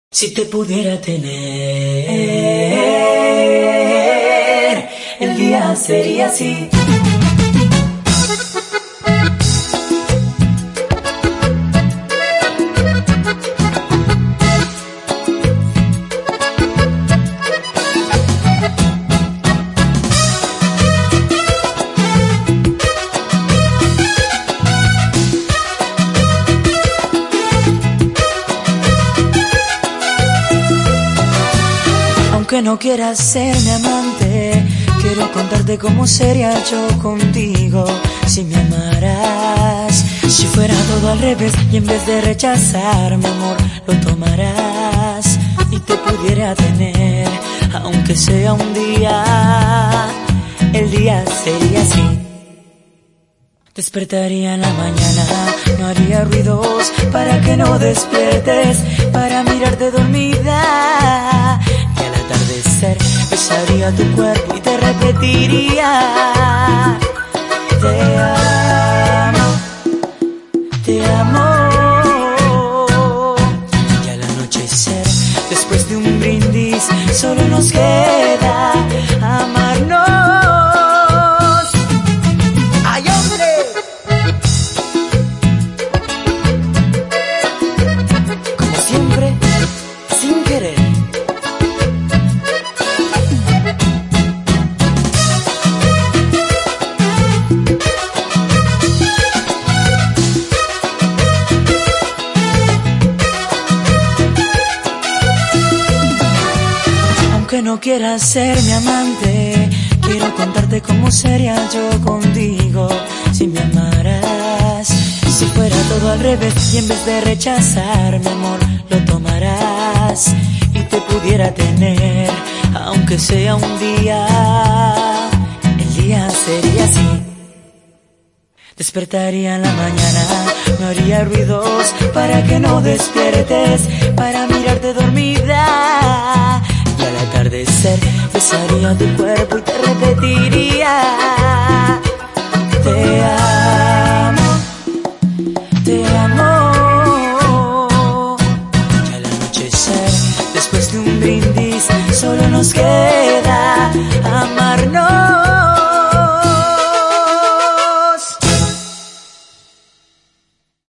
Si te pudiera tener, el día sería así. Aunque no quieras ser mi amante, quiero contarte cómo sería yo contigo si me amaras. Si fuera todo al revés y en vez de rechazar mi amor lo tomarás y te pudiera tener, aunque sea un día, el día sería así. Despertaría en la mañana, no haría ruidos para que no despiertes, para mirarte dormida. Y al atardecer besaría tu cuerpo y te repetiría: te amo, te amo. Y al anochecer, después de un brindis, solo nos queda amarnos. Aunque no quieras ser mi amante, quiero contarte cómo sería yo contigo si me amaras. Si fuera todo al revés y en vez de rechazar mi amor lo tomarás y te pudiera tener, aunque sea un día, el día sería así. Despertaría en la mañana, no haría ruidos para que no despiertes, para mirarte dormida. Y al atardecer besaría tu cuerpo y te repetiría: te amo, te amo. Y al anochecer, después de un brindis, solo nos queda amarnos.